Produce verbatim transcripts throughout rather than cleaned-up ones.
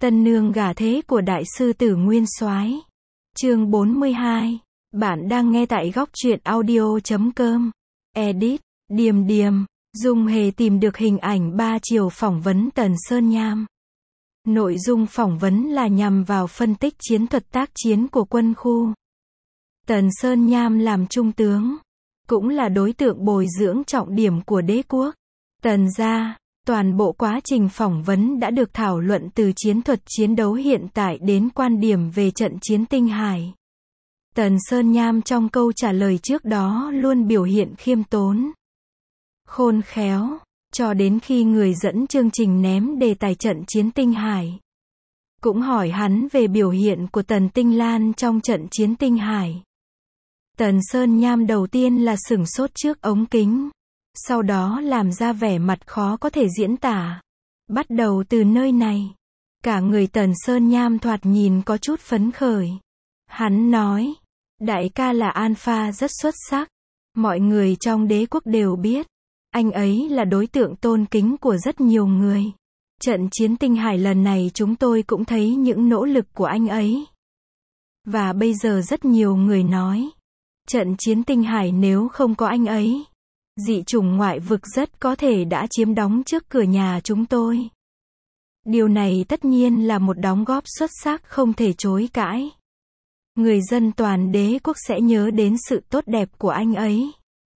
Tân nương gả thế của đại sư tử Nguyên Soái. Chương bốn mươi hai. Bạn đang nghe tại góc truyện audio chấm com. Edit, Điềm Điềm. Dung Hề tìm được hình ảnh ba chiều phỏng vấn Tần Sơn Nham. Nội dung phỏng vấn là nhằm vào phân tích chiến thuật tác chiến của quân khu. Tần Sơn Nham làm trung tướng, cũng là đối tượng bồi dưỡng trọng điểm của đế quốc. Tần gia, toàn bộ quá trình phỏng vấn đã được thảo luận từ chiến thuật chiến đấu hiện tại đến quan điểm về trận chiến Tinh Hải. Tần Sơn Nham trong câu trả lời trước đó luôn biểu hiện khiêm tốn, khôn khéo, cho đến khi người dẫn chương trình ném đề tài trận chiến Tinh Hải. Cũng hỏi hắn về biểu hiện của Tần Tinh Lan trong trận chiến Tinh Hải. Tần Sơn Nham đầu tiên là sửng sốt trước ống kính, sau đó làm ra vẻ mặt khó có thể diễn tả. Bắt đầu từ nơi này, cả người Tần Sơn Nham thoạt nhìn có chút phấn khởi. Hắn nói, đại ca là alpha rất xuất sắc. Mọi người trong đế quốc đều biết, anh ấy là đối tượng tôn kính của rất nhiều người. Trận chiến Tinh Hải lần này chúng tôi cũng thấy những nỗ lực của anh ấy. Và bây giờ rất nhiều người nói, trận chiến Tinh Hải nếu không có anh ấy, dị chủng ngoại vực rất có thể đã chiếm đóng trước cửa nhà chúng tôi. Điều này tất nhiên là một đóng góp xuất sắc không thể chối cãi. Người dân toàn đế quốc sẽ nhớ đến sự tốt đẹp của anh ấy.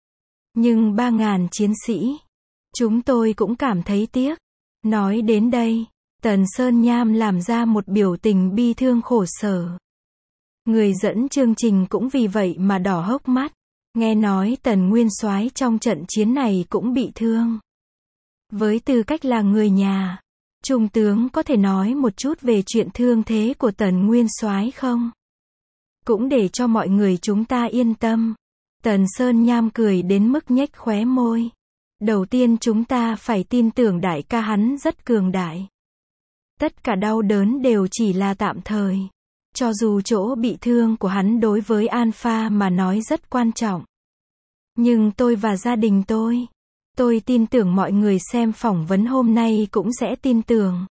Nhưng ba ngàn chiến sĩ, chúng tôi cũng cảm thấy tiếc. Nói đến đây, Tần Sơn Nham làm ra một biểu tình bi thương khổ sở. Người dẫn chương trình cũng vì vậy mà đỏ hốc mắt. Nghe nói Tần Nguyên Soái trong trận chiến này cũng bị thương. Với tư cách là người nhà, trung tướng có thể nói một chút về chuyện thương thế của Tần Nguyên Soái không? Cũng để cho mọi người chúng ta yên tâm. Tần Sơn Nham cười đến mức nhếch khóe môi. Đầu tiên chúng ta phải tin tưởng đại ca hắn rất cường đại. Tất cả đau đớn đều chỉ là tạm thời. Cho dù chỗ bị thương của hắn đối với Alpha mà nói rất quan trọng. Nhưng tôi và gia đình tôi, tôi tin tưởng mọi người xem phỏng vấn hôm nay cũng sẽ tin tưởng.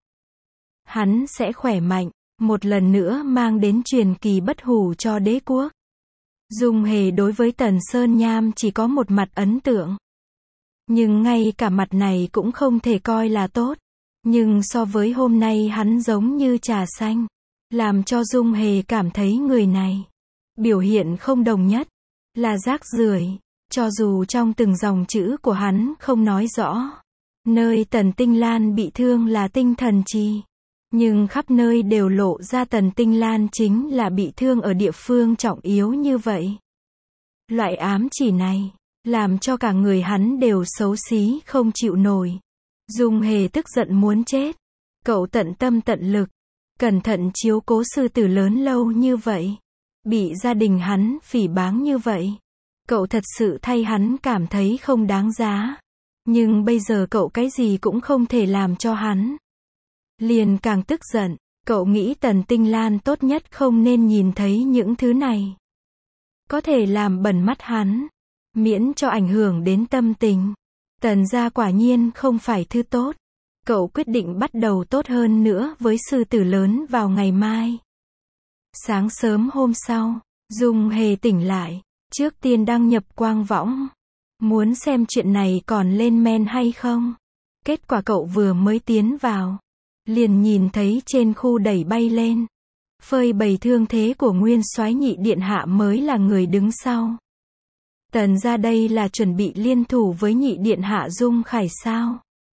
Hắn sẽ khỏe mạnh, một lần nữa mang đến truyền kỳ bất hủ cho đế quốc. Dung Hề đối với Tần Sơn Nham chỉ có một mặt ấn tượng. Nhưng ngay cả mặt này cũng không thể coi là tốt. Nhưng so với hôm nay hắn giống như trà xanh. Làm cho Dung Hề cảm thấy người này biểu hiện không đồng nhất, là rác rưởi. Cho dù trong từng dòng chữ của hắn không nói rõ nơi Tần Tinh Lan bị thương là tinh thần chi, nhưng khắp nơi đều lộ ra Tần Tinh Lan chính là bị thương ở địa phương trọng yếu như vậy. Loại ám chỉ này làm cho cả người hắn đều xấu xí không chịu nổi. Dung Hề tức giận muốn chết. Cậu tận tâm tận lực, cẩn thận chiếu cố sư tử lớn lâu như vậy, bị gia đình hắn phỉ báng như vậy. Cậu thật sự thay hắn cảm thấy không đáng giá. Nhưng bây giờ cậu cái gì cũng không thể làm cho hắn. Liền càng tức giận, cậu nghĩ Tần Tinh Lan tốt nhất không nên nhìn thấy những thứ này. Có thể làm bẩn mắt hắn, miễn cho ảnh hưởng đến tâm tình. Tần gia quả nhiên không phải thứ tốt. Cậu quyết định bắt đầu tốt hơn nữa với sư tử lớn vào ngày mai. Sáng sớm hôm sau, Dung Hề tỉnh lại. Trước tiên đăng nhập quang võng. Muốn xem chuyện này còn lên men hay không. Kết quả cậu vừa mới tiến vào, liền nhìn thấy trên khu đẩy bay lên. Phơi bày thương thế của Nguyên Soái nhị điện hạ mới là người đứng sau. Tần gia đây là chuẩn bị liên thủ với nhị điện hạ Dung Khải sao?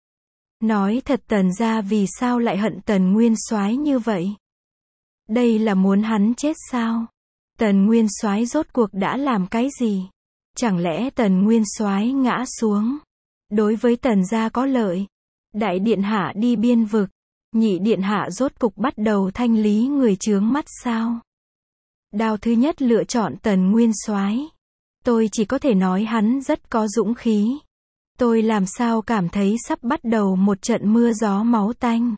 Nói thật Tần gia vì sao lại hận Tần Nguyên Soái như vậy? Đây là muốn hắn chết sao? Tần Nguyên Soái rốt cuộc đã làm cái gì? Chẳng lẽ Tần Nguyên Soái ngã xuống đối với Tần gia có lợi? Đại điện hạ đi biên vực, nhị điện hạ rốt cục bắt đầu thanh lý người chướng mắt sao? Đao thứ nhất lựa chọn Tần Nguyên Soái. Tôi chỉ có thể nói hắn rất có dũng khí. Tôi làm sao cảm thấy sắp bắt đầu một trận mưa gió máu tanh.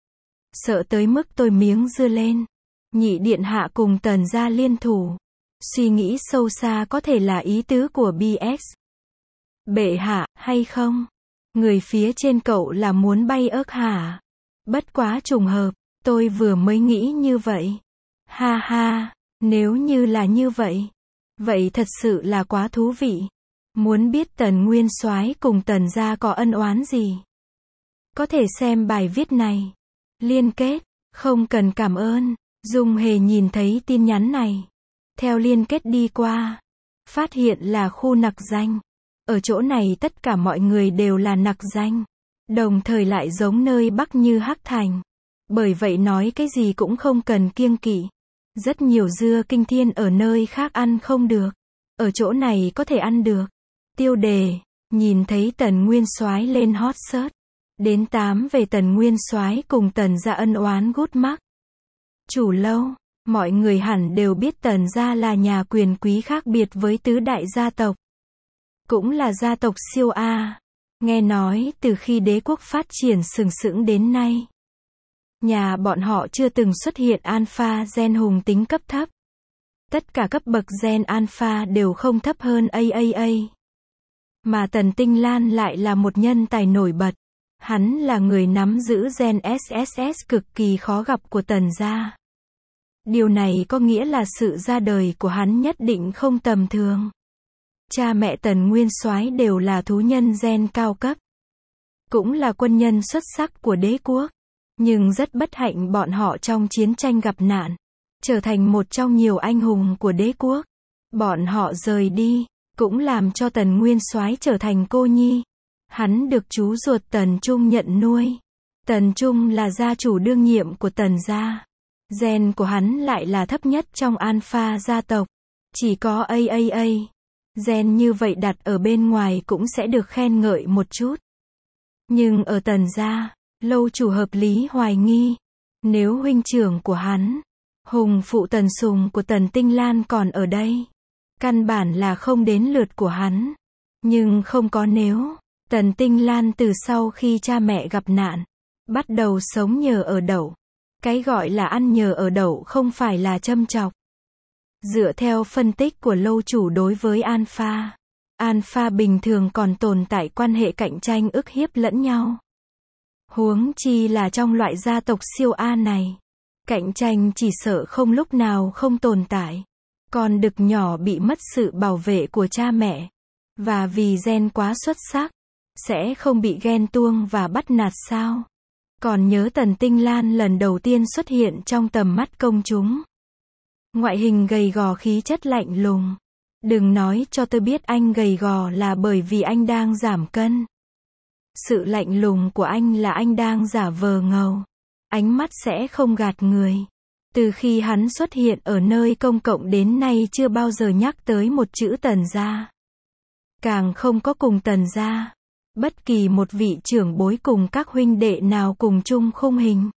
Sợ tới mức tôi miếng dưa lên. Nhị điện hạ cùng Tần gia liên thủ. Suy nghĩ sâu xa có thể là ý tứ của bê ét. Bệ hạ, hay không? Người phía trên cậu là muốn bay ớt hả? Bất quá trùng hợp, Tôi vừa mới nghĩ như vậy. Ha ha, nếu như là như vậy. Vậy thật sự là quá thú vị. Muốn biết Tần Nguyên Soái cùng Tần gia có ân oán gì? Có thể xem bài viết này. Liên kết, không cần cảm ơn. Dung Hề nhìn thấy tin nhắn này. Theo liên kết đi qua. Phát hiện là khu nặc danh. Ở chỗ này tất cả mọi người đều là nặc danh. Đồng thời lại giống nơi Bắc như Hắc Thành. Bởi vậy nói cái gì cũng không cần kiêng kỵ. Rất nhiều dưa kinh thiên ở nơi khác ăn không được. Ở chỗ này có thể ăn được. Tiêu đề, nhìn thấy Tần Nguyên Soái lên hot search. Đến tám về Tần Nguyên Soái cùng Tần gia ân oán gút mắc. Chủ lâu, mọi người hẳn đều biết Tần gia là nhà quyền quý khác biệt với tứ đại gia tộc. Cũng là gia tộc siêu A. Nghe nói từ khi đế quốc phát triển sừng sững đến nay. Nhà bọn họ chưa từng xuất hiện alpha gen hùng tính cấp thấp. Tất cả cấp bậc gen alpha đều không thấp hơn a a a. Mà Tần Tinh Lan lại là một nhân tài nổi bật. Hắn là người nắm giữ gen ét ét ét cực kỳ khó gặp của Tần gia. Điều này có nghĩa là sự ra đời của hắn nhất định không tầm thường. Cha mẹ Tần Nguyên Soái đều là thú nhân gen cao cấp. Cũng là quân nhân xuất sắc của đế quốc. Nhưng rất bất hạnh bọn họ trong chiến tranh gặp nạn. Trở thành một trong nhiều anh hùng của đế quốc. Bọn họ rời đi. Cũng làm cho Tần Nguyên Soái trở thành cô nhi. Hắn được chú ruột Tần Trung nhận nuôi. Tần Trung là gia chủ đương nhiệm của Tần gia. Gen của hắn lại là thấp nhất trong alpha gia tộc. Chỉ có a a a. Gen như vậy đặt ở bên ngoài cũng sẽ được khen ngợi một chút. Nhưng ở Tần gia, lâu chủ hợp lý hoài nghi. Nếu huynh trưởng của hắn, hùng phụ Tần Sùng của Tần Tinh Lan còn ở đây. Căn bản là không đến lượt của hắn. Nhưng không có nếu. Tần Tinh Lan từ sau khi cha mẹ gặp nạn, bắt đầu sống nhờ ở đậu. Cái gọi là ăn nhờ ở đậu không phải là châm chọc. Dựa theo phân tích của lâu chủ đối với alpha, alpha bình thường còn tồn tại quan hệ cạnh tranh ức hiếp lẫn nhau. Huống chi là trong loại gia tộc siêu A này. Cạnh tranh chỉ sợ không lúc nào không tồn tại. Còn đực nhỏ bị mất sự bảo vệ của cha mẹ. Và vì gen quá xuất sắc, sẽ không bị ghen tuông và bắt nạt sao? Còn nhớ Tần Tinh Lan lần đầu tiên xuất hiện trong tầm mắt công chúng. Ngoại hình gầy gò khí chất lạnh lùng. Đừng nói cho tôi biết anh gầy gò là bởi vì anh đang giảm cân. Sự lạnh lùng của anh là anh đang giả vờ ngầu. Ánh mắt sẽ không gạt người. Từ khi hắn xuất hiện ở nơi công cộng đến nay chưa bao giờ nhắc tới một chữ Tần gia. Càng không có cùng Tần gia. Bất kỳ một vị trưởng bối cùng các huynh đệ nào cùng chung khung hình.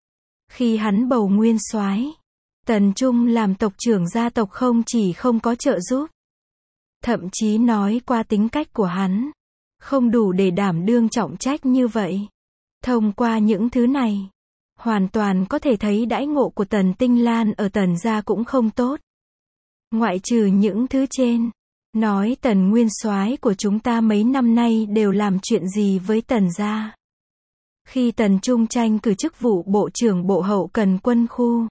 Khi hắn bầu nguyên soái, Tần Trung làm tộc trưởng gia tộc không chỉ không có trợ giúp. Thậm chí nói qua tính cách của hắn. Không đủ để đảm đương trọng trách như vậy. Thông qua những thứ này. Hoàn toàn có thể thấy đãi ngộ của Tần Tinh Lan ở Tần gia cũng không tốt. Ngoại trừ những thứ trên. Nói Tần Nguyên Soái của chúng ta mấy năm nay đều làm chuyện gì với Tần gia. Khi Tần Trung tranh cử chức vụ Bộ trưởng Bộ Hậu Cần Quân khu.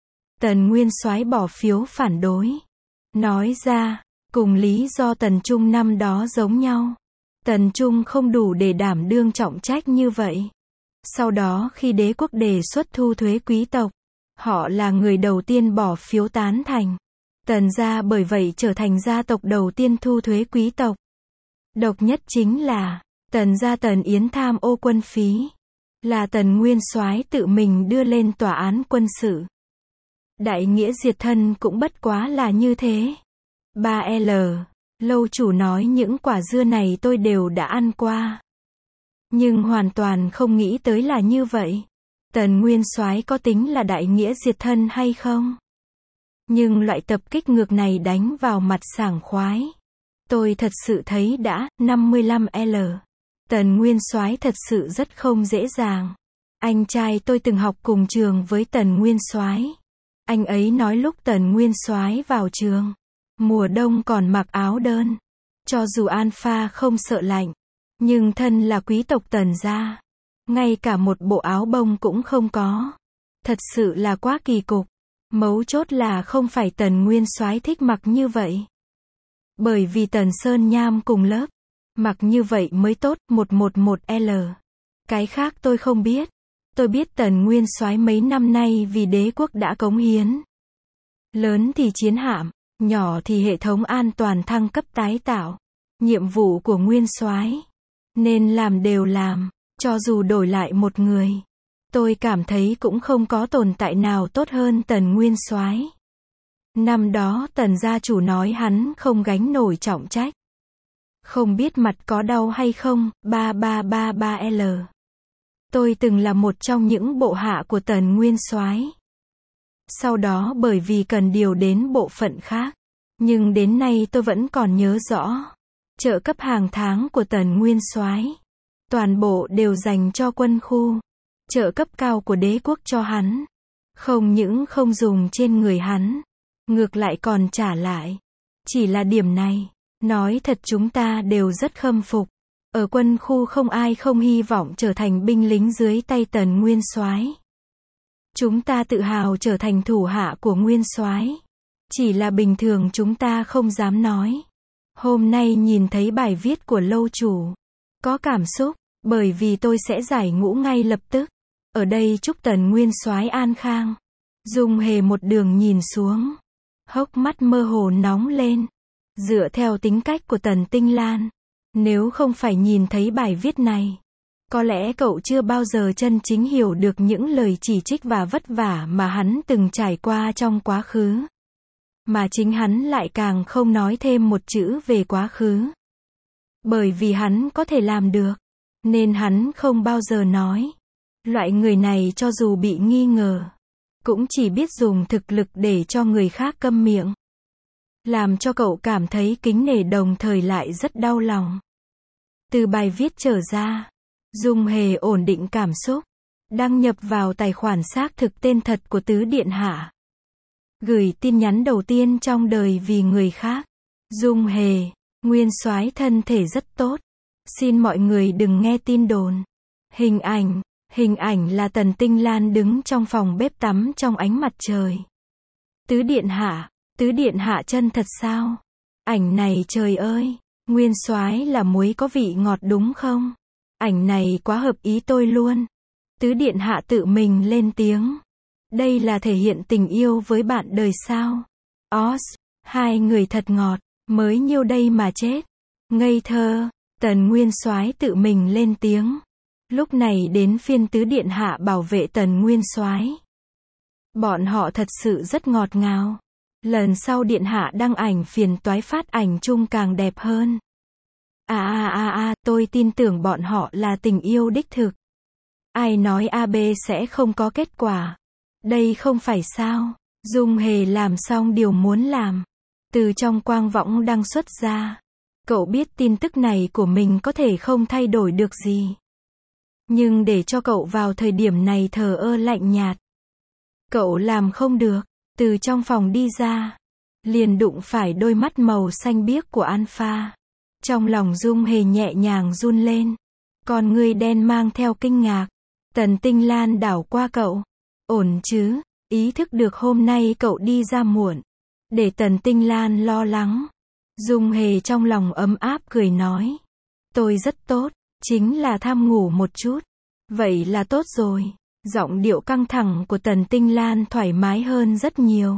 Tần Nguyên Soái bỏ phiếu phản đối. Nói ra, cùng lý do Tần Trung năm đó giống nhau. Tần Trung không đủ để đảm đương trọng trách như vậy. Sau đó khi đế quốc đề xuất thu thuế quý tộc, họ là người đầu tiên bỏ phiếu tán thành. Tần gia bởi vậy trở thành gia tộc đầu tiên thu thuế quý tộc. Độc nhất chính là, Tần gia Tần Yến tham ô quân phí. Là Tần Nguyên Soái tự mình đưa lên tòa án quân sự. Đại nghĩa diệt thân cũng bất quá là như thế. ba L. Lâu chủ nói những quả dưa này tôi đều đã ăn qua. Nhưng hoàn toàn không nghĩ tới là như vậy. Tần Nguyên Soái có tính là đại nghĩa diệt thân hay không? Nhưng loại tập kích ngược này đánh vào mặt sảng khoái. Tôi thật sự thấy đã, năm mươi lăm L. Tần Nguyên Soái thật sự rất không dễ dàng. Anh trai tôi từng học cùng trường với Tần Nguyên Soái. Anh ấy nói lúc Tần Nguyên Soái vào trường, mùa đông còn mặc áo đơn. Cho dù alpha không sợ lạnh, nhưng thân là quý tộc Tần gia, ngay cả một bộ áo bông cũng không có. Thật sự là quá kỳ cục. Mấu chốt là không phải Tần Nguyên Soái thích mặc như vậy. Bởi vì Tần Sơn Nham cùng lớp. Mặc như vậy mới tốt, một một một L. Cái khác tôi không biết. Tôi biết Tần Nguyên Soái mấy năm nay vì đế quốc đã cống hiến. Lớn thì chiến hạm, nhỏ thì hệ thống an toàn thăng cấp tái tạo. Nhiệm vụ của Nguyên Soái nên làm đều làm, cho dù đổi lại một người. Tôi cảm thấy cũng không có tồn tại nào tốt hơn Tần Nguyên Soái. Năm đó Tần gia chủ nói hắn không gánh nổi trọng trách. Không biết mặt có đau hay không, ba ba ba ba L. Tôi từng là một trong những bộ hạ của Tần Nguyên Soái. Sau đó bởi vì cần điều đến bộ phận khác. Nhưng đến nay tôi vẫn còn nhớ rõ. Trợ cấp hàng tháng của Tần Nguyên Soái. Toàn bộ đều dành cho quân khu. Trợ cấp cao của đế quốc cho hắn. Không những không dùng trên người hắn. Ngược lại còn trả lại. Chỉ là điểm này. Nói thật chúng ta đều rất khâm phục. Ở quân khu không ai không hy vọng trở thành binh lính dưới tay Tần Nguyên Soái. Chúng ta tự hào trở thành thủ hạ của Nguyên Soái. Chỉ là bình thường chúng ta không dám nói. Hôm nay nhìn thấy bài viết của lâu chủ. Có cảm xúc, bởi vì tôi sẽ giải ngũ ngay lập tức. Ở đây chúc Tần Nguyên Soái an khang. Dung Hề một đường nhìn xuống. Hốc mắt mơ hồ nóng lên. Dựa theo tính cách của Tần Tinh Lan. Nếu không phải nhìn thấy bài viết này. Có lẽ cậu chưa bao giờ chân chính hiểu được những lời chỉ trích và vất vả mà hắn từng trải qua trong quá khứ. Mà chính hắn lại càng không nói thêm một chữ về quá khứ. Bởi vì hắn có thể làm được. Nên hắn không bao giờ nói. Loại người này cho dù bị nghi ngờ. Cũng chỉ biết dùng thực lực để cho người khác câm miệng. Làm cho cậu cảm thấy kính nể đồng thời lại rất đau lòng. Từ bài viết trở ra. Dung Hề ổn định cảm xúc. Đăng nhập vào tài khoản xác thực tên thật của Tứ Điện Hạ. Gửi tin nhắn đầu tiên trong đời vì người khác. Dung Hề, Nguyên Soái thân thể rất tốt. Xin mọi người đừng nghe tin đồn. Hình ảnh, hình ảnh là Tần Tinh Lan đứng trong phòng bếp tắm trong ánh mặt trời. Tứ Điện Hạ, Tứ Điện Hạ chân thật sao? Ảnh này trời ơi, Nguyên Soái là muối có vị ngọt đúng không? Ảnh này quá hợp ý tôi luôn. Tứ Điện Hạ tự mình lên tiếng. Đây là thể hiện tình yêu với bạn đời sao? Os, hai người thật ngọt, mới nhiêu đây mà chết. Ngây thơ, Tần Nguyên Soái tự mình lên tiếng. Lúc này đến phiên Tứ Điện Hạ bảo vệ Tần Nguyên Soái. Bọn họ thật sự rất ngọt ngào. Lần sau Điện Hạ đăng ảnh phiền toái phát ảnh chung càng đẹp hơn. À à à à, tôi tin tưởng bọn họ là tình yêu đích thực. Ai nói a bê sẽ không có kết quả. Đây không phải sao. Dung Hề làm xong điều muốn làm. Từ trong quang võng đăng xuất ra. Cậu biết tin tức này của mình có thể không thay đổi được gì. Nhưng để cho cậu vào thời điểm này thờ ơ lạnh nhạt. Cậu làm không được. Từ trong phòng đi ra. Liền đụng phải đôi mắt màu xanh biếc của Alpha. Trong lòng Dung Hề nhẹ nhàng run lên. Con ngươi đen mang theo kinh ngạc. Tần Tinh Lan đảo qua cậu. Ổn chứ, ý thức được hôm nay cậu đi ra muộn. Để Tần Tinh Lan lo lắng. Dung Hề trong lòng ấm áp cười nói. Tôi rất tốt, chính là tham ngủ một chút. Vậy là tốt rồi. Giọng điệu căng thẳng của Tần Tinh Lan thoải mái hơn rất nhiều.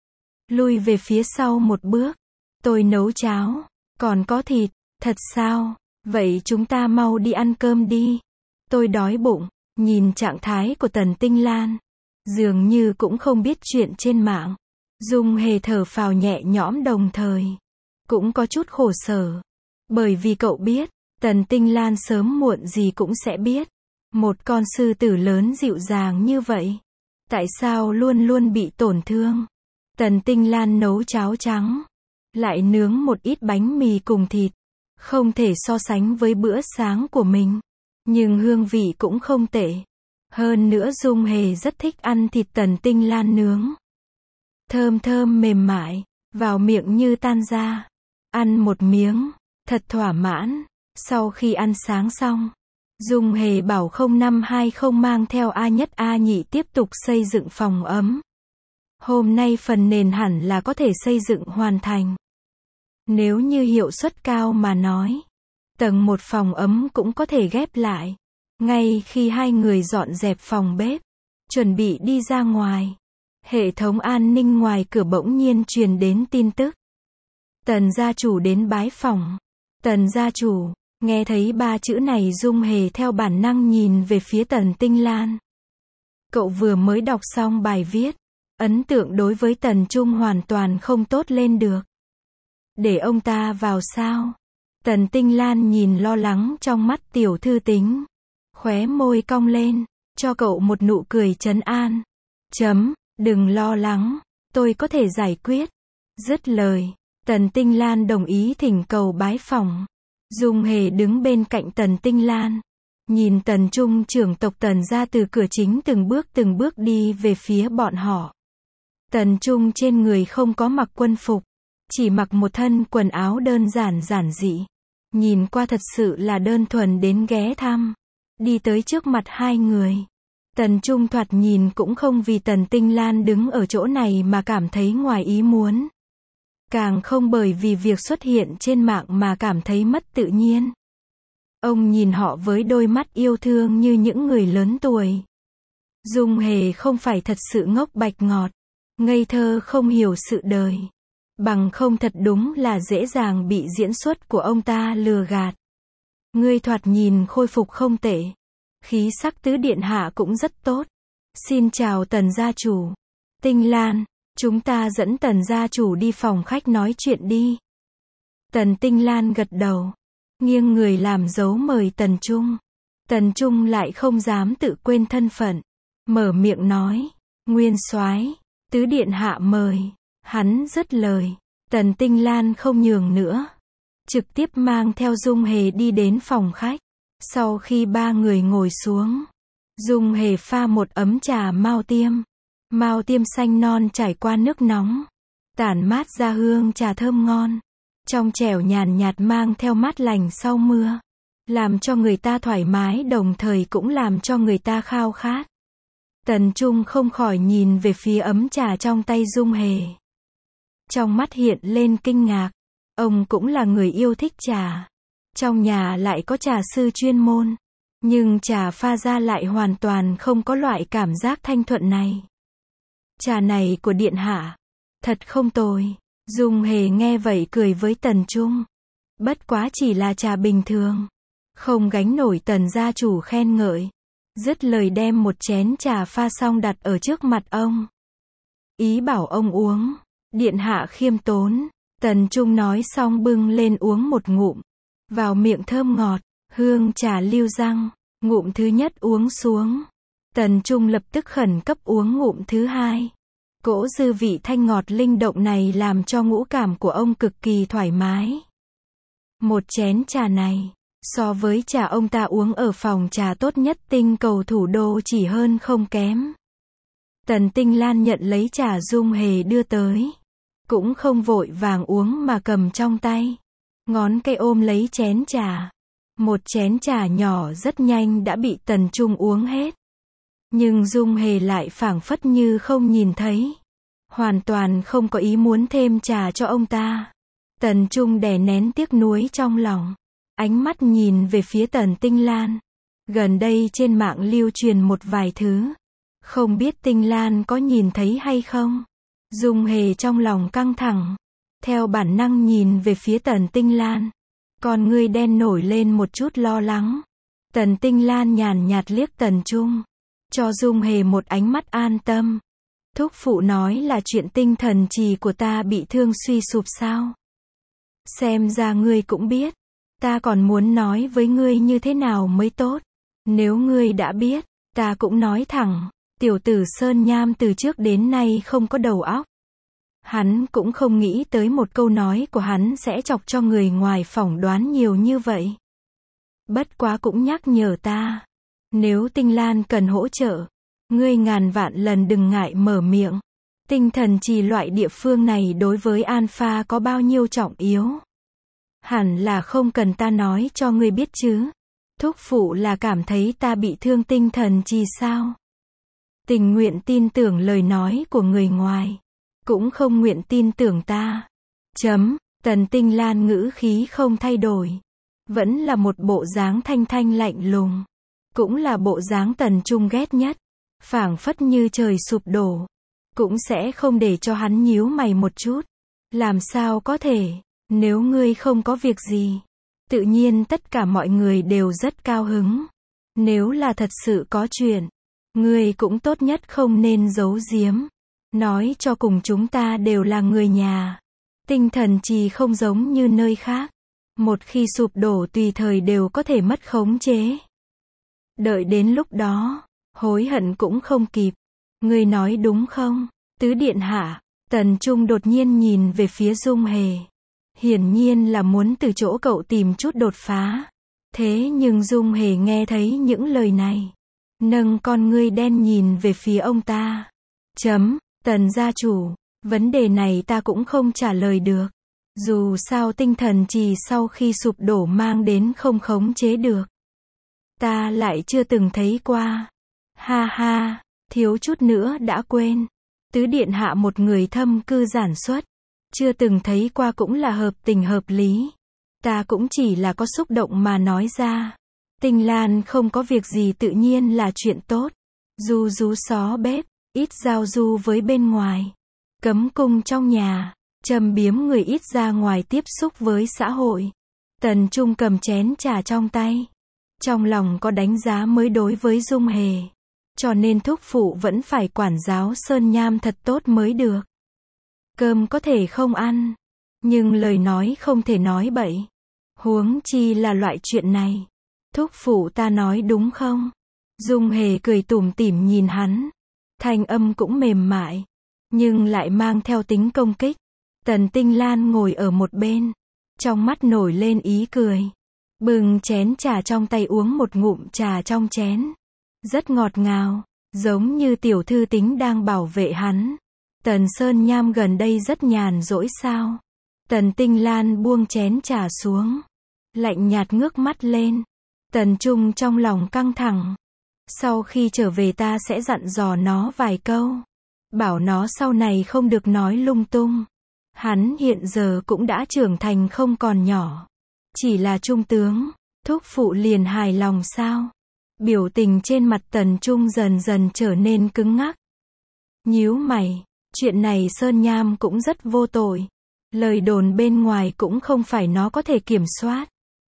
Lui về phía sau một bước. Tôi nấu cháo. Còn có thịt. Thật sao? Vậy chúng ta mau đi ăn cơm đi. Tôi đói bụng. Nhìn trạng thái của Tần Tinh Lan. Dường như cũng không biết chuyện trên mạng. Dung Hề thở phào nhẹ nhõm đồng thời. Cũng có chút khổ sở. Bởi vì cậu biết. Tần Tinh Lan sớm muộn gì cũng sẽ biết. Một con sư tử lớn dịu dàng như vậy. Tại sao luôn luôn bị tổn thương? Tần Tinh Lan nấu cháo trắng. Lại nướng một ít bánh mì cùng thịt. Không thể so sánh với bữa sáng của mình. Nhưng hương vị cũng không tệ. Hơn nữa Dung Hề rất thích ăn thịt Tần Tinh Lan nướng. Thơm thơm mềm mại. Vào miệng như tan ra. Ăn một miếng. Thật thỏa mãn. Sau khi ăn sáng xong. Dung Hề bảo không năm hai không mang theo A Nhất A Nhị tiếp tục xây dựng phòng ấm. Hôm nay phần nền hẳn là có thể xây dựng hoàn thành. Nếu như hiệu suất cao mà nói, tầng một phòng ấm cũng có thể ghép lại. Ngay khi hai người dọn dẹp phòng bếp, chuẩn bị đi ra ngoài, hệ thống an ninh ngoài cửa bỗng nhiên truyền đến tin tức. Tần gia chủ đến bái phỏng. Tần gia chủ, nghe thấy ba chữ này Dung Hề theo bản năng nhìn về phía Tần Tinh Lan. Cậu vừa mới đọc xong bài viết, ấn tượng đối với Tần Trung hoàn toàn không tốt lên được. Để ông ta vào sao? Tần Tinh Lan nhìn lo lắng trong mắt tiểu thư tính, khóe môi cong lên, cho cậu một nụ cười trấn an. Chấm, đừng lo lắng, tôi có thể giải quyết. Dứt lời, Tần Tinh Lan đồng ý thỉnh cầu bái phỏng. Dung Hề đứng bên cạnh Tần Tinh Lan, nhìn Tần Trung trưởng tộc Tần ra từ cửa chính từng bước từng bước đi về phía bọn họ. Tần Trung trên người không có mặc quân phục, chỉ mặc một thân quần áo đơn giản giản dị. Nhìn qua thật sự là đơn thuần đến ghé thăm. Đi tới trước mặt hai người. Tần Trung thoạt nhìn cũng không vì Tần Tinh Lan đứng ở chỗ này mà cảm thấy ngoài ý muốn. Càng không bởi vì việc xuất hiện trên mạng mà cảm thấy mất tự nhiên. Ông nhìn họ với đôi mắt yêu thương như những người lớn tuổi. Dung Hề không phải thật sự ngốc bạch ngọt, ngây thơ không hiểu sự đời. Bằng không thật đúng là dễ dàng bị diễn xuất của ông ta lừa gạt. Ngươi thoạt nhìn khôi phục không tệ. Khí sắc tứ điện hạ cũng rất tốt. Xin chào Tần gia chủ. Tinh Lan, chúng ta dẫn Tần gia chủ đi phòng khách nói chuyện đi. Tần Tinh Lan gật đầu, nghiêng người làm dấu mời Tần Trung. Tần Trung lại không dám tự quên thân phận, mở miệng nói, Nguyên soái, tứ điện hạ mời. Hắn dứt lời, Tần Tinh Lan không nhường nữa, trực tiếp mang theo Dung Hề đi đến phòng khách. Sau khi ba người ngồi xuống, Dung Hề pha một ấm trà mao tiêm. Mao tiêm xanh non trải qua nước nóng, tản mát ra hương trà thơm ngon, trong trẻo nhàn nhạt mang theo mát lành sau mưa, làm cho người ta thoải mái đồng thời cũng làm cho người ta khao khát. Tần Trung không khỏi nhìn về phía ấm trà trong tay Dung Hề. Trong mắt hiện lên kinh ngạc, ông cũng là người yêu thích trà. Trong nhà lại có trà sư chuyên môn, nhưng trà pha ra lại hoàn toàn không có loại cảm giác thanh thuận này. Trà này của điện hạ, thật không tồi. Dung Hề nghe vậy cười với Tần Trung. Bất quá chỉ là trà bình thường, không gánh nổi Tần gia chủ khen ngợi. Dứt lời đem một chén trà pha xong đặt ở trước mặt ông. Ý bảo ông uống. Điện hạ khiêm tốn. Tần Trung nói xong bưng lên uống một ngụm. Vào miệng thơm ngọt, hương trà lưu răng. Ngụm thứ nhất uống xuống, Tần Trung lập tức khẩn cấp uống ngụm thứ hai. Cỗ dư vị thanh ngọt linh động này làm cho ngũ cảm của ông cực kỳ thoải mái. Một chén trà này, so với trà ông ta uống ở phòng trà tốt nhất tinh cầu thủ đô chỉ hơn không kém. Tần Tinh Lan nhận lấy trà Dung Hề đưa tới, cũng không vội vàng uống mà cầm trong tay, ngón cây ôm lấy chén trà. Một chén trà nhỏ rất nhanh đã bị Tần Trung uống hết. Nhưng Dung Hề lại phảng phất như không nhìn thấy, hoàn toàn không có ý muốn thêm trà cho ông ta. Tần Trung đè nén tiếc nuối trong lòng, ánh mắt nhìn về phía Tần Tinh Lan. Gần đây trên mạng lưu truyền một vài thứ, không biết Tinh Lan có nhìn thấy hay không. Dung Hề trong lòng căng thẳng, theo bản năng nhìn về phía Tần Tinh Lan. Con ngươi đen nổi lên một chút lo lắng. Tần Tinh Lan nhàn nhạt liếc Tần Trung, cho Dung Hề một ánh mắt an tâm. Thúc phụ nói là chuyện tinh thần trì của ta bị thương suy sụp sao? Xem ra ngươi cũng biết. Ta còn muốn nói với ngươi như thế nào mới tốt. Nếu ngươi đã biết, ta cũng nói thẳng. Tiểu tử Sơn Nham từ trước đến nay không có đầu óc. Hắn cũng không nghĩ tới một câu nói của hắn sẽ chọc cho người ngoài phỏng đoán nhiều như vậy. Bất quá cũng nhắc nhở ta. Nếu Tinh Lan cần hỗ trợ, ngươi ngàn vạn lần đừng ngại mở miệng. Tinh thần trì loại địa phương này đối với Alpha có bao nhiêu trọng yếu. Hẳn là không cần ta nói cho ngươi biết chứ. Thúc phụ là cảm thấy ta bị thương tinh thần chi sao? Tình nguyện tin tưởng lời nói của người ngoài, cũng không nguyện tin tưởng ta. Chấm, Tần Tinh Lan ngữ khí không thay đổi. Vẫn là một bộ dáng thanh thanh lạnh lùng. Cũng là bộ dáng Tần Trung ghét nhất. Phảng phất như trời sụp đổ. Cũng sẽ không để cho hắn nhíu mày một chút. Làm sao có thể, nếu ngươi không có việc gì. Tự nhiên tất cả mọi người đều rất cao hứng. Nếu là thật sự có chuyện, ngươi cũng tốt nhất không nên giấu giếm. Nói cho cùng chúng ta đều là người nhà. Tinh thần trì không giống như nơi khác. Một khi sụp đổ tùy thời đều có thể mất khống chế. Đợi đến lúc đó, hối hận cũng không kịp. Ngươi nói đúng không? Tứ điện hạ, Tần Trung đột nhiên nhìn về phía Dung Hề. Hiển nhiên là muốn từ chỗ cậu tìm chút đột phá. Thế nhưng Dung Hề nghe thấy những lời này. Nâng con ngươi đen nhìn về phía ông ta. Chấm, Tần gia chủ, vấn đề này ta cũng không trả lời được. Dù sao tinh thần trì sau khi sụp đổ mang đến không khống chế được. Ta lại chưa từng thấy qua. Ha ha, thiếu chút nữa đã quên. Tứ điện hạ một người thâm cư giản xuất. Chưa từng thấy qua cũng là hợp tình hợp lý. Ta cũng chỉ là có xúc động mà nói ra. Tinh Lan không có việc gì tự nhiên là chuyện tốt. Du rú xó bếp, ít giao du với bên ngoài. Cấm cung trong nhà, châm biếm người ít ra ngoài tiếp xúc với xã hội. Tần Trung cầm chén trà trong tay. Trong lòng có đánh giá mới đối với Dung Hề. Cho nên thúc phụ vẫn phải quản giáo Sơn Nham thật tốt mới được. Cơm có thể không ăn, nhưng lời nói không thể nói bậy. Huống chi là loại chuyện này. Thúc phụ ta nói đúng không? Dung Hề cười tủm tỉm nhìn hắn. Thanh âm cũng mềm mại, nhưng lại mang theo tính công kích. Tần Tinh Lan ngồi ở một bên. Trong mắt nổi lên ý cười. Bừng chén trà trong tay uống một ngụm trà trong chén. Rất ngọt ngào, giống như tiểu thư tính đang bảo vệ hắn. Tần Sơn Nham gần đây rất nhàn rỗi sao? Tần Tinh Lan buông chén trà xuống. Lạnh nhạt ngước mắt lên. Tần Trung trong lòng căng thẳng. Sau khi trở về ta sẽ dặn dò nó vài câu. Bảo nó sau này không được nói lung tung. Hắn hiện giờ cũng đã trưởng thành không còn nhỏ. Chỉ là trung tướng, thúc phụ liền hài lòng sao? Biểu tình trên mặt Tần Trung dần dần trở nên cứng ngắc. Nhíu mày, chuyện này Sơn Nham cũng rất vô tội. Lời đồn bên ngoài cũng không phải nó có thể kiểm soát.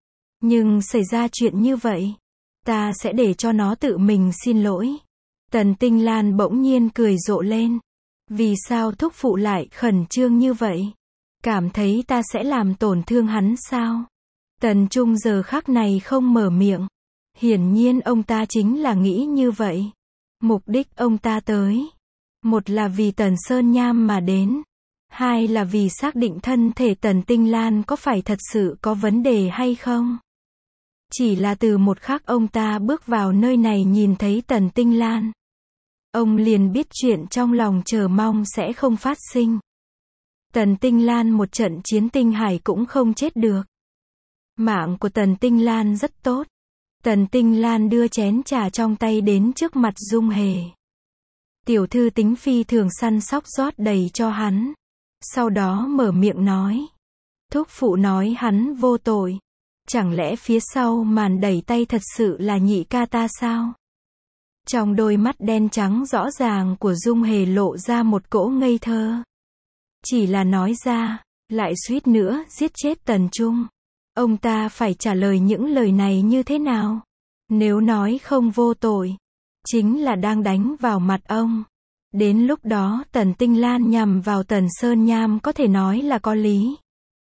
Nhưng xảy ra chuyện như vậy, ta sẽ để cho nó tự mình xin lỗi. Tần Tinh Lan bỗng nhiên cười rộ lên. Vì sao thúc phụ lại khẩn trương như vậy? Cảm thấy ta sẽ làm tổn thương hắn sao? Tần Trung giờ khắc này không mở miệng. Hiển nhiên ông ta chính là nghĩ như vậy. Mục đích ông ta tới. Một là vì Tần Sơn Nham mà đến. Hai là vì xác định thân thể Tần Tinh Lan có phải thật sự có vấn đề hay không. Chỉ là từ một khắc ông ta bước vào nơi này nhìn thấy Tần Tinh Lan. Ông liền biết chuyện trong lòng chờ mong sẽ không phát sinh. Tần Tinh Lan một trận chiến tinh hải cũng không chết được. Mạng của Tần Tinh Lan rất tốt. Tần Tinh Lan đưa chén trà trong tay đến trước mặt Dung Hề. Tiểu thư tính phi thường săn sóc rót đầy cho hắn. Sau đó mở miệng nói. Thúc phụ nói hắn vô tội. Chẳng lẽ phía sau màn đẩy tay thật sự là nhị ca ta sao? Trong đôi mắt đen trắng rõ ràng của Dung Hề lộ ra một cỗ ngây thơ. Chỉ là nói ra, lại suýt nữa giết chết Tần Trung. Ông ta phải trả lời những lời này như thế nào? Nếu nói không vô tội, chính là đang đánh vào mặt ông. Đến lúc đó Tần Tinh Lan nhằm vào Tần Sơn Nham có thể nói là có lý.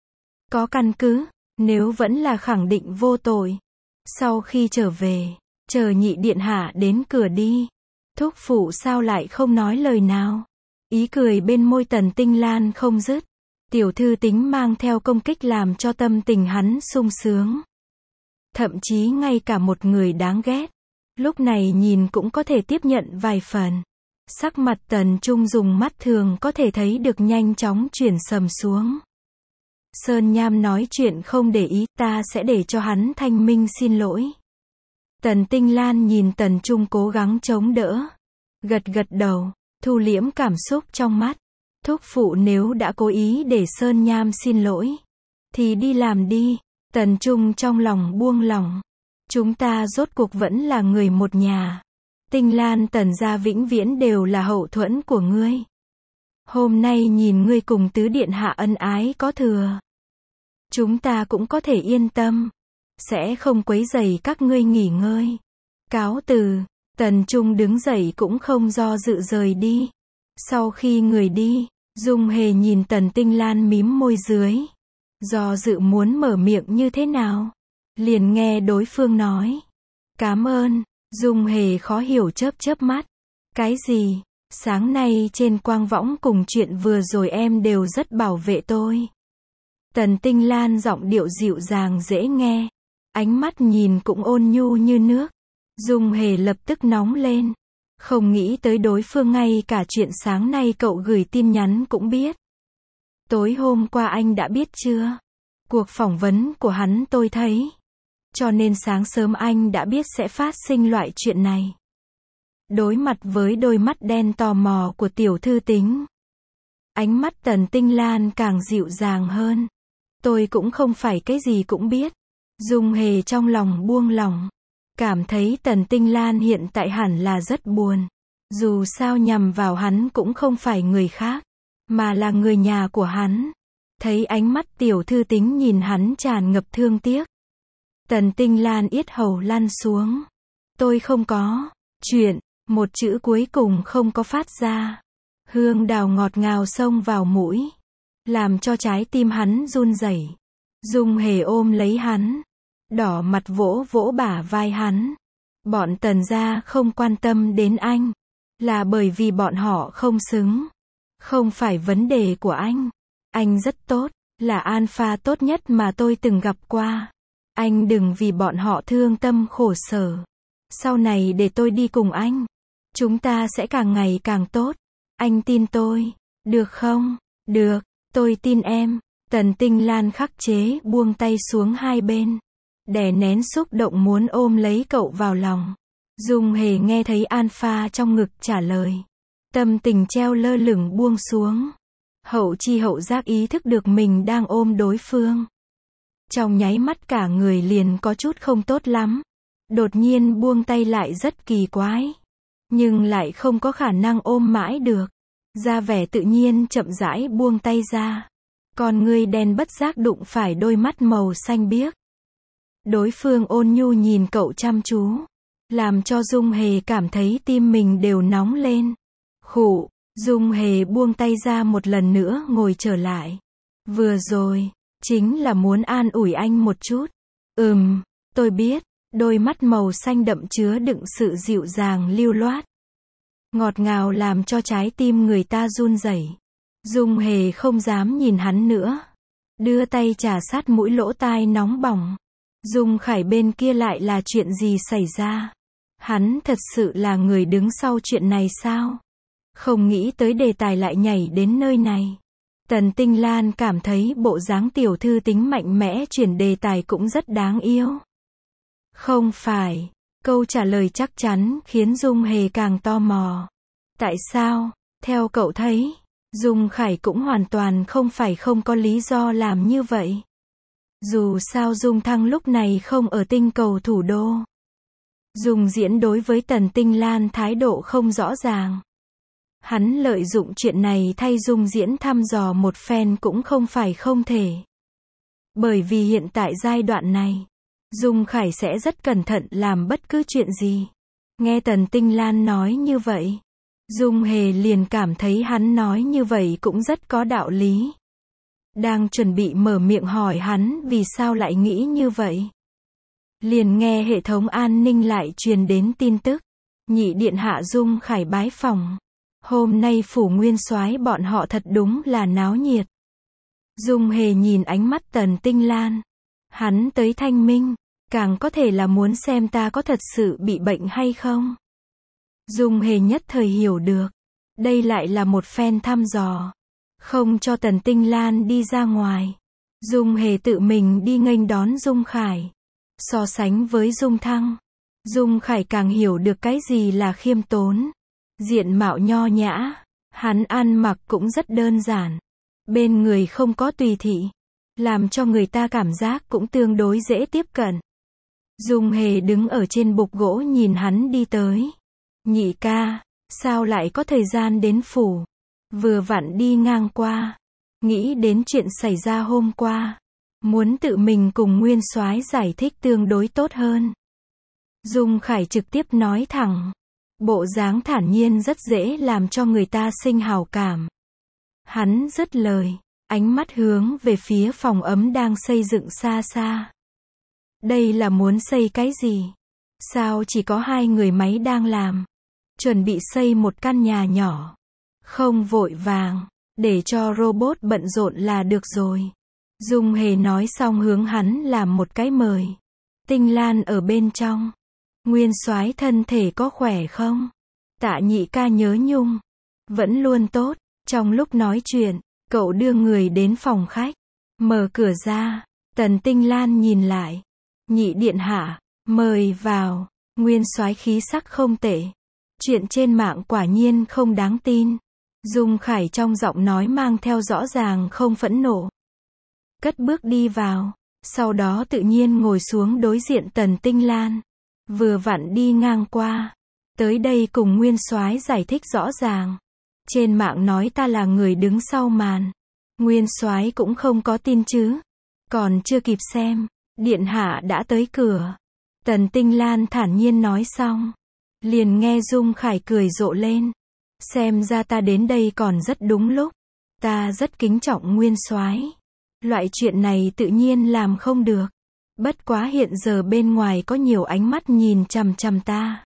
Có căn cứ, nếu vẫn là khẳng định vô tội. Sau khi trở về, chờ nhị điện hạ đến cửa đi. Thúc phụ sao lại không nói lời nào? Ý cười bên môi Tần Tinh Lan không dứt. Tiểu thư tính mang theo công kích làm cho tâm tình hắn sung sướng. Thậm chí ngay cả một người đáng ghét, lúc này nhìn cũng có thể tiếp nhận vài phần. Sắc mặt Tần Trung dùng mắt thường có thể thấy được nhanh chóng chuyển sầm xuống. Sơn Nham nói chuyện không để ý, ta sẽ để cho hắn thanh minh xin lỗi. Tần Tinh Lan nhìn Tần Trung cố gắng chống đỡ. Gật gật đầu, thu liễm cảm xúc trong mắt. Thúc phụ nếu đã cố ý để Sơn Nham xin lỗi, thì đi làm đi. Tần Trung trong lòng buông lỏng. Chúng ta rốt cuộc vẫn là người một nhà. Tinh Lan Tần gia vĩnh viễn đều là hậu thuẫn của ngươi. Hôm nay nhìn ngươi cùng tứ điện hạ ân ái có thừa, chúng ta cũng có thể yên tâm, sẽ không quấy rầy các ngươi nghỉ ngơi. Cáo từ. Tần Trung đứng dậy cũng không do dự rời đi. Sau khi người đi, Dung Hề nhìn Tần Tinh Lan mím môi dưới, do dự muốn mở miệng như thế nào, liền nghe đối phương nói, cảm ơn. Dung Hề khó hiểu chớp chớp mắt. Cái gì? Sáng nay trên quang võng cùng chuyện vừa rồi em đều rất bảo vệ tôi. Tần Tinh Lan giọng điệu dịu dàng dễ nghe, ánh mắt nhìn cũng ôn nhu như nước. Dung Hề lập tức nóng lên, không nghĩ tới đối phương ngay cả chuyện sáng nay cậu gửi tin nhắn cũng biết. Tối hôm qua anh đã biết chưa? Cuộc phỏng vấn của hắn tôi thấy, cho nên sáng sớm anh đã biết sẽ phát sinh loại chuyện này. Đối mặt với đôi mắt đen tò mò của tiểu thư Tính, ánh mắt Tần Tinh Lan càng dịu dàng hơn. Tôi cũng không phải cái gì cũng biết. Dung Hề trong lòng buông lỏng, cảm thấy Tần Tinh Lan hiện tại hẳn là rất buồn. Dù sao nhằm vào hắn cũng không phải người khác, mà là người nhà của hắn. Thấy ánh mắt tiểu thư Tính nhìn hắn tràn ngập thương tiếc, Tần Tinh Lan yết hầu lăn xuống. Tôi không có chuyện, một chữ cuối cùng không có phát ra. Hương đào ngọt ngào xông vào mũi, làm cho trái tim hắn run rẩy. Dung Hề ôm lấy hắn, đỏ mặt vỗ vỗ bả vai hắn. Bọn Tần gia không quan tâm đến anh, là bởi vì bọn họ không xứng. Không phải vấn đề của anh. Anh rất tốt, là alpha tốt nhất mà tôi từng gặp qua. Anh đừng vì bọn họ thương tâm khổ sở. Sau này để tôi đi cùng anh, chúng ta sẽ càng ngày càng tốt. Anh tin tôi, được không? Được, tôi tin em. Tần Tinh Lan khắc chế buông tay xuống hai bên, đè nén xúc động muốn ôm lấy cậu vào lòng. Dung Hề nghe thấy alpha trong ngực trả lời, tâm tình treo lơ lửng buông xuống. Hậu chi hậu giác ý thức được mình đang ôm đối phương. Trong nháy mắt cả người liền có chút không tốt lắm. Đột nhiên buông tay lại rất kỳ quái, nhưng lại không có khả năng ôm mãi được. Ra vẻ tự nhiên chậm rãi buông tay ra. Con ngươi đen bất giác đụng phải đôi mắt màu xanh biếc. Đối phương ôn nhu nhìn cậu chăm chú, làm cho Dung Hề cảm thấy tim mình đều nóng lên. Khụ. Dung Hề buông tay ra một lần nữa ngồi trở lại. Vừa rồi, chính là muốn an ủi anh một chút. Ừm, tôi biết. Đôi mắt màu xanh đậm chứa đựng sự dịu dàng lưu loát, ngọt ngào làm cho trái tim người ta run rẩy. Dung Hề không dám nhìn hắn nữa, đưa tay trà sát mũi lỗ tai nóng bỏng. Dung Khải bên kia lại là chuyện gì xảy ra? Hắn thật sự là người đứng sau chuyện này sao? Không nghĩ tới đề tài lại nhảy đến nơi này. Tần Tinh Lan cảm thấy bộ dáng tiểu thư Tính mạnh mẽ chuyển đề tài cũng rất đáng yêu. Không phải. Câu trả lời chắc chắn khiến Dung Hề càng tò mò. Tại sao? Theo cậu thấy, Dung Khải cũng hoàn toàn không phải không có lý do làm như vậy. Dù sao Dung Thăng lúc này không ở tinh cầu thủ đô. Dung Diễn đối với Tần Tinh Lan thái độ không rõ ràng. Hắn lợi dụng chuyện này thay Dung Diễn thăm dò một phen cũng không phải không thể. Bởi vì hiện tại giai đoạn này, Dung Khải sẽ rất cẩn thận làm bất cứ chuyện gì. Nghe Tần Tinh Lan nói như vậy, Dung Hề liền cảm thấy hắn nói như vậy cũng rất có đạo lý. Đang chuẩn bị mở miệng hỏi hắn vì sao lại nghĩ như vậy, liền nghe hệ thống an ninh lại truyền đến tin tức. Nhị điện hạ Dung Khải bái phỏng. Hôm nay phủ nguyên soái bọn họ thật đúng là náo nhiệt. Dung Hề nhìn ánh mắt Tần Tinh Lan. Hắn tới thanh minh, càng có thể là muốn xem ta có thật sự bị bệnh hay không. Dung Hề nhất thời hiểu được, đây lại là một phen thăm dò. Không cho Tần Tinh Lan đi ra ngoài, Dung Hề tự mình đi nghênh đón Dung Khải. So sánh với Dung Thăng, Dung Khải càng hiểu được cái gì là khiêm tốn. Diện mạo nho nhã, hắn ăn mặc cũng rất đơn giản. Bên người không có tùy thị, làm cho người ta cảm giác cũng tương đối dễ tiếp cận. Dung Hề đứng ở trên bục gỗ nhìn hắn đi tới. Nhị ca, sao lại có thời gian đến phủ? Vừa vặn đi ngang qua, nghĩ đến chuyện xảy ra hôm qua, muốn tự mình cùng Nguyên Soái giải thích tương đối tốt hơn. Dung Khải trực tiếp nói thẳng, bộ dáng thản nhiên rất dễ làm cho người ta sinh hảo cảm. Hắn dứt lời, ánh mắt hướng về phía phòng ấm đang xây dựng xa xa. Đây là muốn xây cái gì? Sao chỉ có hai người máy đang làm? Chuẩn bị xây một căn nhà nhỏ. Không vội vàng, để cho robot bận rộn là được rồi. Dung Hề nói xong hướng hắn làm một cái mời. Tinh Lan ở bên trong. Nguyên Soái thân thể có khỏe không? Tạ nhị ca nhớ nhung. Vẫn luôn tốt. Trong lúc nói chuyện, cậu đưa người đến phòng khách. Mở cửa ra. Tần Tinh Lan nhìn lại. Nhị điện hạ, mời vào. Nguyên Soái khí sắc không tệ. Chuyện trên mạng quả nhiên không đáng tin. Dung Khải trong giọng nói mang theo rõ ràng không phẫn nộ. Cất bước đi vào, sau đó tự nhiên ngồi xuống đối diện Tần Tinh Lan. Vừa vặn đi ngang qua, tới đây cùng Nguyên Soái giải thích rõ ràng. Trên mạng nói ta là người đứng sau màn. Nguyên Soái cũng không có tin chứ. Còn chưa kịp xem, điện hạ đã tới cửa. Tần Tinh Lan thản nhiên nói xong, liền nghe Dung Khải cười rộ lên. Xem ra ta đến đây còn rất đúng lúc. Ta rất kính trọng Nguyên Soái. Loại chuyện này tự nhiên làm không được. Bất quá hiện giờ bên ngoài có nhiều ánh mắt nhìn chằm chằm ta.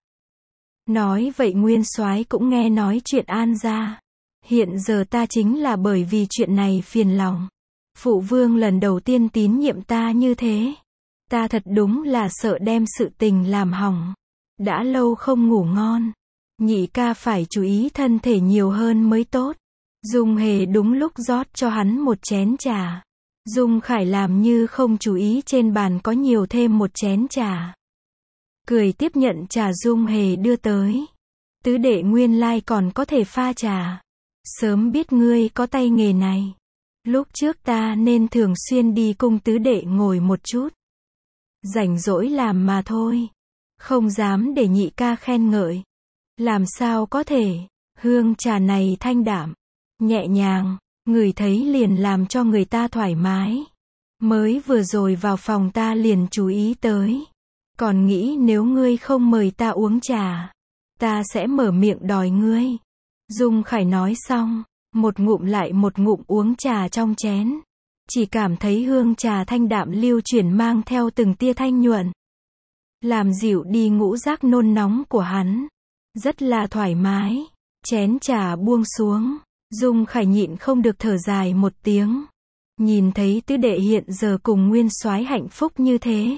Nói vậy Nguyên Soái cũng nghe nói chuyện An gia. Hiện giờ ta chính là bởi vì chuyện này phiền lòng. Phụ vương lần đầu tiên tín nhiệm ta như thế. Ta thật đúng là sợ đem sự tình làm hỏng. Đã lâu không ngủ ngon. Nhị ca phải chú ý thân thể nhiều hơn mới tốt. Dung Hề đúng lúc rót cho hắn một chén trà. Dung Khải làm như không chú ý trên bàn có nhiều thêm một chén trà. Cười tiếp nhận trà Dung Hề đưa tới. Tứ đệ nguyên lai còn có thể pha trà. Sớm biết ngươi có tay nghề này. Lúc trước ta nên thường xuyên đi cung tứ đệ ngồi một chút. Rảnh rỗi làm mà thôi. Không dám để nhị ca khen ngợi. Làm sao có thể, hương trà này thanh đạm, nhẹ nhàng, ngửi thấy liền làm cho người ta thoải mái. Mới vừa rồi vào phòng ta liền chú ý tới. Còn nghĩ nếu ngươi không mời ta uống trà, ta sẽ mở miệng đòi ngươi. Dung Khải nói xong, một ngụm lại một ngụm uống trà trong chén. Chỉ cảm thấy hương trà thanh đạm lưu chuyển mang theo từng tia thanh nhuận. Làm dịu đi ngũ giác nôn nóng của hắn. Rất là thoải mái. Chén trà buông xuống. Dung Khải nhịn không được thở dài một tiếng. Nhìn thấy tứ đệ hiện giờ cùng Nguyên Soái hạnh phúc như thế.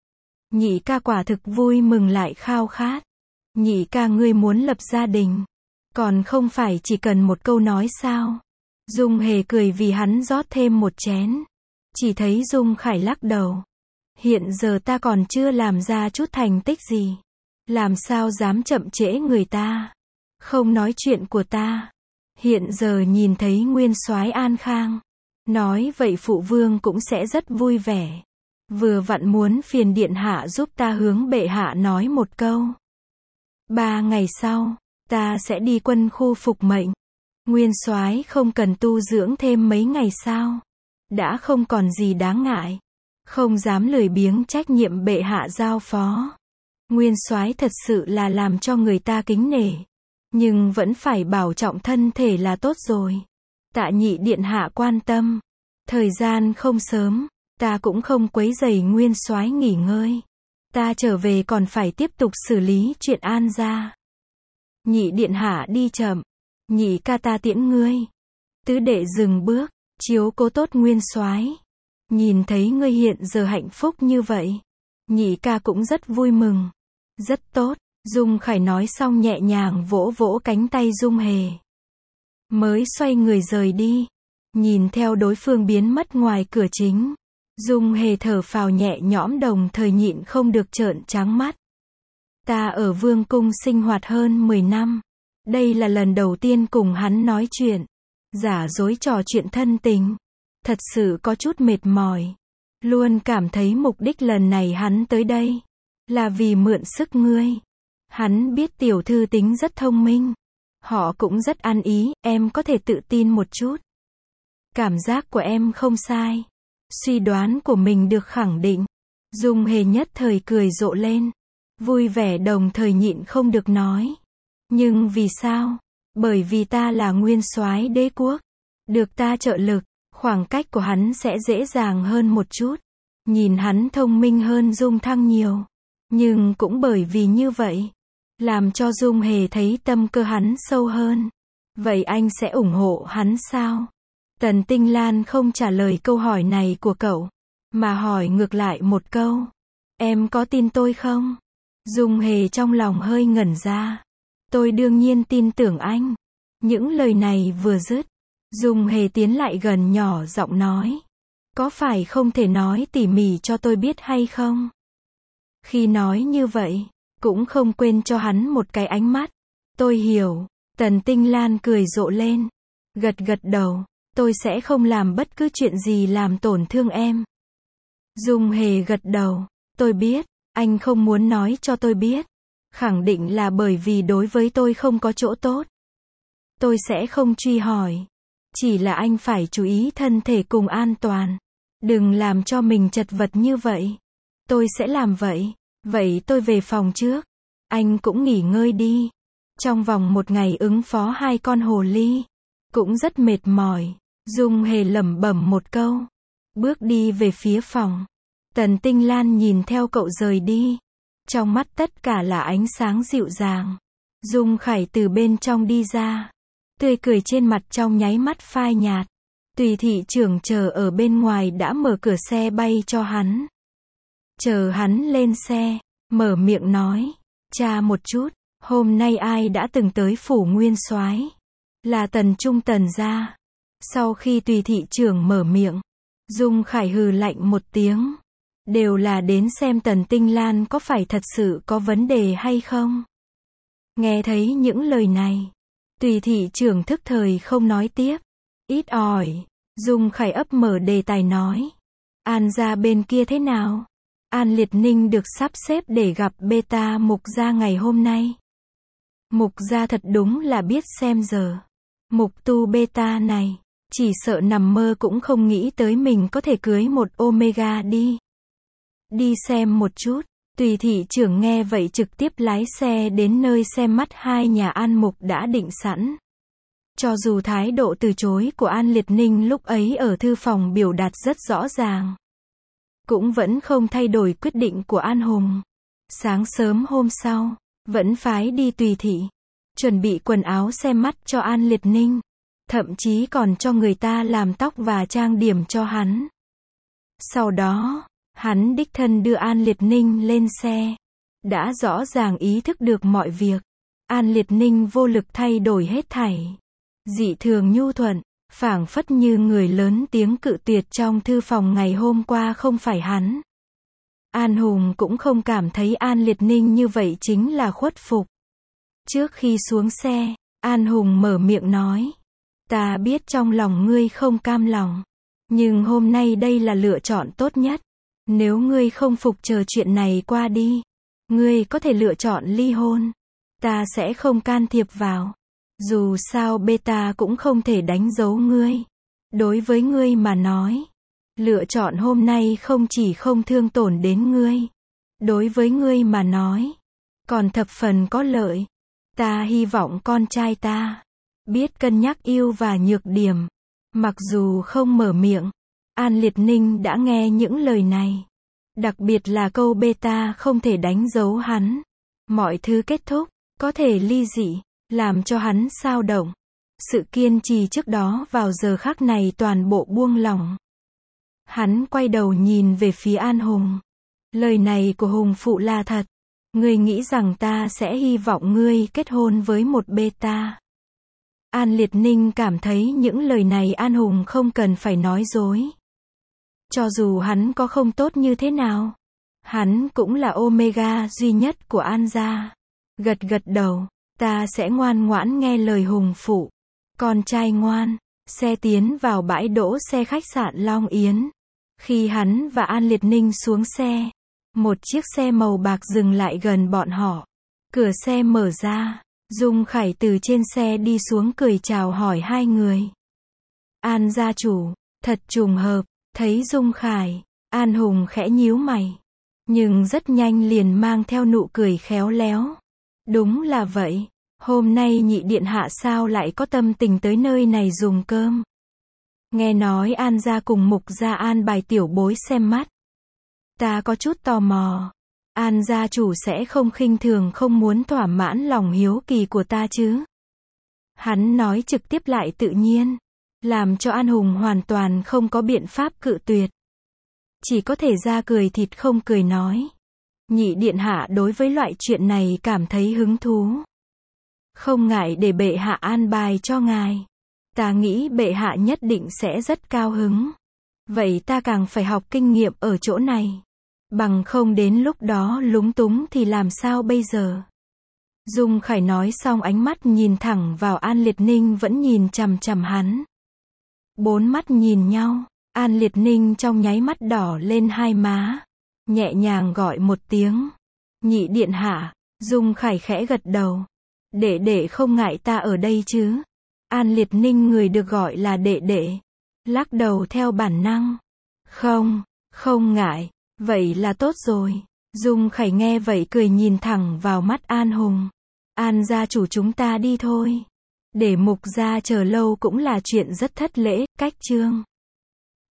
Nhị ca quả thực vui mừng lại khao khát. Nhị ca ngươi muốn lập gia đình. Còn không phải chỉ cần một câu nói sao. Dung Hề cười vì hắn rót thêm một chén. Chỉ thấy Dung Khải lắc đầu. Hiện giờ ta còn chưa làm ra chút thành tích gì. Làm sao dám chậm trễ người ta. Không nói chuyện của ta. Hiện giờ nhìn thấy Nguyên Soái an khang. Nói vậy phụ vương cũng sẽ rất vui vẻ. Vừa vặn muốn phiền điện hạ giúp ta hướng bệ hạ nói một câu. Ba ngày sau, ta sẽ đi quân khu phục mệnh. Nguyên Soái không cần tu dưỡng thêm mấy ngày sao? Đã không còn gì đáng ngại. Không dám lười biếng trách nhiệm bệ hạ giao phó. Nguyên Soái thật sự là làm cho người ta kính nể. Nhưng vẫn phải bảo trọng thân thể là tốt rồi. Tạ nhị điện hạ quan tâm. Thời gian không sớm, ta cũng không quấy rầy Nguyên Soái nghỉ ngơi. Ta trở về còn phải tiếp tục xử lý chuyện An gia. Nhị điện hạ đi chậm. Nhị ca ta tiễn ngươi. Tứ đệ dừng bước, chiếu cố tốt Nguyên Soái. Nhìn thấy ngươi hiện giờ hạnh phúc như vậy. Nhị ca cũng rất vui mừng. Rất tốt. Dung Khải nói xong nhẹ nhàng vỗ vỗ cánh tay Dung Hề. Mới xoay người rời đi. Nhìn theo đối phương biến mất ngoài cửa chính. Dung Hề thở phào nhẹ nhõm đồng thời nhịn không được trợn trắng mắt. Ta ở vương cung sinh hoạt hơn mười năm. Đây là lần đầu tiên cùng hắn nói chuyện. Giả dối trò chuyện thân tình. Thật sự có chút mệt mỏi. Luôn cảm thấy mục đích lần này hắn tới đây là vì mượn sức ngươi. Hắn biết tiểu thư tính rất thông minh. Họ cũng rất ăn ý, em có thể tự tin một chút. Cảm giác của em không sai. Suy đoán của mình được khẳng định. Dung Hề nhất thời cười rộ lên. Vui vẻ đồng thời nhịn không được nói. Nhưng vì sao? Bởi vì ta là nguyên soái đế quốc. Được ta trợ lực, khoảng cách của hắn sẽ dễ dàng hơn một chút. Nhìn hắn thông minh hơn Dung Thăng nhiều. Nhưng cũng bởi vì như vậy, làm cho Dung Hề thấy tâm cơ hắn sâu hơn. Vậy anh sẽ ủng hộ hắn sao? Tần Tinh Lan không trả lời câu hỏi này của cậu, mà hỏi ngược lại một câu. Em có tin tôi không? Dung Hề trong lòng hơi ngẩn ra. Tôi đương nhiên tin tưởng anh. Những lời này vừa dứt, Dung Hề tiến lại gần nhỏ giọng nói. Có phải không thể nói tỉ mỉ cho tôi biết hay không? Khi nói như vậy, cũng không quên cho hắn một cái ánh mắt. Tôi hiểu. Tần Tinh Lan cười rộ lên. Gật gật đầu. Tôi sẽ không làm bất cứ chuyện gì làm tổn thương em. Dung Hề gật đầu. Tôi biết. Anh không muốn nói cho tôi biết. Khẳng định là bởi vì đối với tôi không có chỗ tốt. Tôi sẽ không truy hỏi. Chỉ là anh phải chú ý thân thể cùng an toàn. Đừng làm cho mình chật vật như vậy. Tôi sẽ làm vậy. Vậy tôi về phòng trước. Anh cũng nghỉ ngơi đi. Trong vòng một ngày ứng phó hai con hồ ly. Cũng rất mệt mỏi. Dung Hề lẩm bẩm một câu. Bước đi về phía phòng. Tần Tinh Lan nhìn theo cậu rời đi. Trong mắt tất cả là ánh sáng dịu dàng. Dung Khải từ bên trong đi ra. Tươi cười trên mặt trong nháy mắt phai nhạt. Tùy thị trưởng chờ ở bên ngoài đã mở cửa xe bay cho hắn. Chờ hắn lên xe, mở miệng nói. Cha một chút, hôm nay ai đã từng tới phủ nguyên soái? Là Tần Trung Tần gia. Sau khi tùy thị trưởng mở miệng, Dung Khải hừ lạnh một tiếng. Đều là đến xem Tần Tinh Lan có phải thật sự có vấn đề hay không. Nghe thấy những lời này, tùy thị trưởng thức thời không nói tiếp. Ít ỏi, Dung Khải ấp mở đề tài nói. An gia bên kia thế nào? An Liệt Ninh được sắp xếp để gặp beta Mục gia ngày hôm nay. Mục gia thật đúng là biết xem giờ. Mục tu beta này, chỉ sợ nằm mơ cũng không nghĩ tới mình có thể cưới một Omega đi. Đi xem một chút. Tùy thị trưởng nghe vậy trực tiếp lái xe đến nơi xem mắt hai nhà An Mục đã định sẵn. Cho dù thái độ từ chối của An Liệt Ninh lúc ấy ở thư phòng biểu đạt rất rõ ràng, cũng vẫn không thay đổi quyết định của An Hùng. Sáng sớm hôm sau, vẫn phái đi tùy thị, chuẩn bị quần áo xem mắt cho An Liệt Ninh, thậm chí còn cho người ta làm tóc và trang điểm cho hắn. Sau đó, hắn đích thân đưa An Liệt Ninh lên xe. Đã rõ ràng ý thức được mọi việc. An Liệt Ninh vô lực thay đổi hết thảy. Dị thường nhu thuận, phảng phất như người lớn tiếng cự tuyệt trong thư phòng ngày hôm qua không phải hắn. An Hùng cũng không cảm thấy An Liệt Ninh như vậy chính là khuất phục. Trước khi xuống xe, An Hùng mở miệng nói. Ta biết trong lòng ngươi không cam lòng. Nhưng hôm nay đây là lựa chọn tốt nhất. Nếu ngươi không phục chờ chuyện này qua đi, ngươi có thể lựa chọn ly hôn. Ta sẽ không can thiệp vào. Dù sao beta cũng không thể đánh dấu ngươi. Đối với ngươi mà nói, lựa chọn hôm nay không chỉ không thương tổn đến ngươi. Đối với ngươi mà nói, còn thập phần có lợi. Ta hy vọng con trai ta biết cân nhắc ưu và nhược điểm. Mặc dù không mở miệng, An Liệt Ninh đã nghe những lời này. Đặc biệt là câu beta không thể đánh dấu hắn. Mọi thứ kết thúc, có thể ly dị, làm cho hắn xao động. Sự kiên trì trước đó vào giờ khắc này toàn bộ buông lỏng. Hắn quay đầu nhìn về phía An Hùng. Lời này của Hùng phụ là thật. Ngươi nghĩ rằng ta sẽ hy vọng ngươi kết hôn với một beta. An Liệt Ninh cảm thấy những lời này An Hùng không cần phải nói dối. Cho dù hắn có không tốt như thế nào, Hắn cũng là Omega duy nhất của An gia. Gật gật đầu, ta sẽ ngoan ngoãn nghe lời Hùng phụ. Con trai ngoan. Xe tiến vào bãi đỗ xe khách sạn Long Yến. Khi hắn và An Liệt Ninh xuống xe, một chiếc xe màu bạc dừng lại gần bọn họ. Cửa xe mở ra, Dung Khải từ trên xe đi xuống cười chào hỏi hai người. An gia chủ, thật trùng hợp, thấy Dung Khải, An Hùng khẽ nhíu mày. Nhưng rất nhanh liền mang theo nụ cười khéo léo. Đúng là vậy, hôm nay nhị điện hạ sao lại có tâm tình tới nơi này dùng cơm. Nghe nói An gia cùng Mục gia an bài tiểu bối xem mắt. Ta có chút tò mò. An gia chủ sẽ không khinh thường không muốn thỏa mãn lòng hiếu kỳ của ta chứ. Hắn nói trực tiếp lại tự nhiên. Làm cho An Hùng hoàn toàn không có biện pháp cự tuyệt. Chỉ có thể ra cười thịt không cười nói. Nhị điện hạ đối với loại chuyện này cảm thấy hứng thú. Không ngại để bệ hạ an bài cho ngài. Ta nghĩ bệ hạ nhất định sẽ rất cao hứng. Vậy ta càng phải học kinh nghiệm ở chỗ này. Bằng không đến lúc đó lúng túng thì làm sao bây giờ? Dung Khải nói xong ánh mắt nhìn thẳng vào An Liệt Ninh vẫn nhìn chằm chằm hắn. Bốn mắt nhìn nhau, An Liệt Ninh trong nháy mắt đỏ lên hai má. Nhẹ nhàng gọi một tiếng. Nhị điện hạ, Dung Khải khẽ gật đầu. Đệ đệ không ngại ta ở đây chứ? An Liệt Ninh người được gọi là đệ đệ. Lắc đầu theo bản năng. Không, không ngại. Vậy là tốt rồi. Dung Khải nghe vậy cười nhìn thẳng vào mắt An Hùng. An gia chủ chúng ta đi thôi. Để Mục gia chờ lâu cũng là chuyện rất thất lễ, cách chương.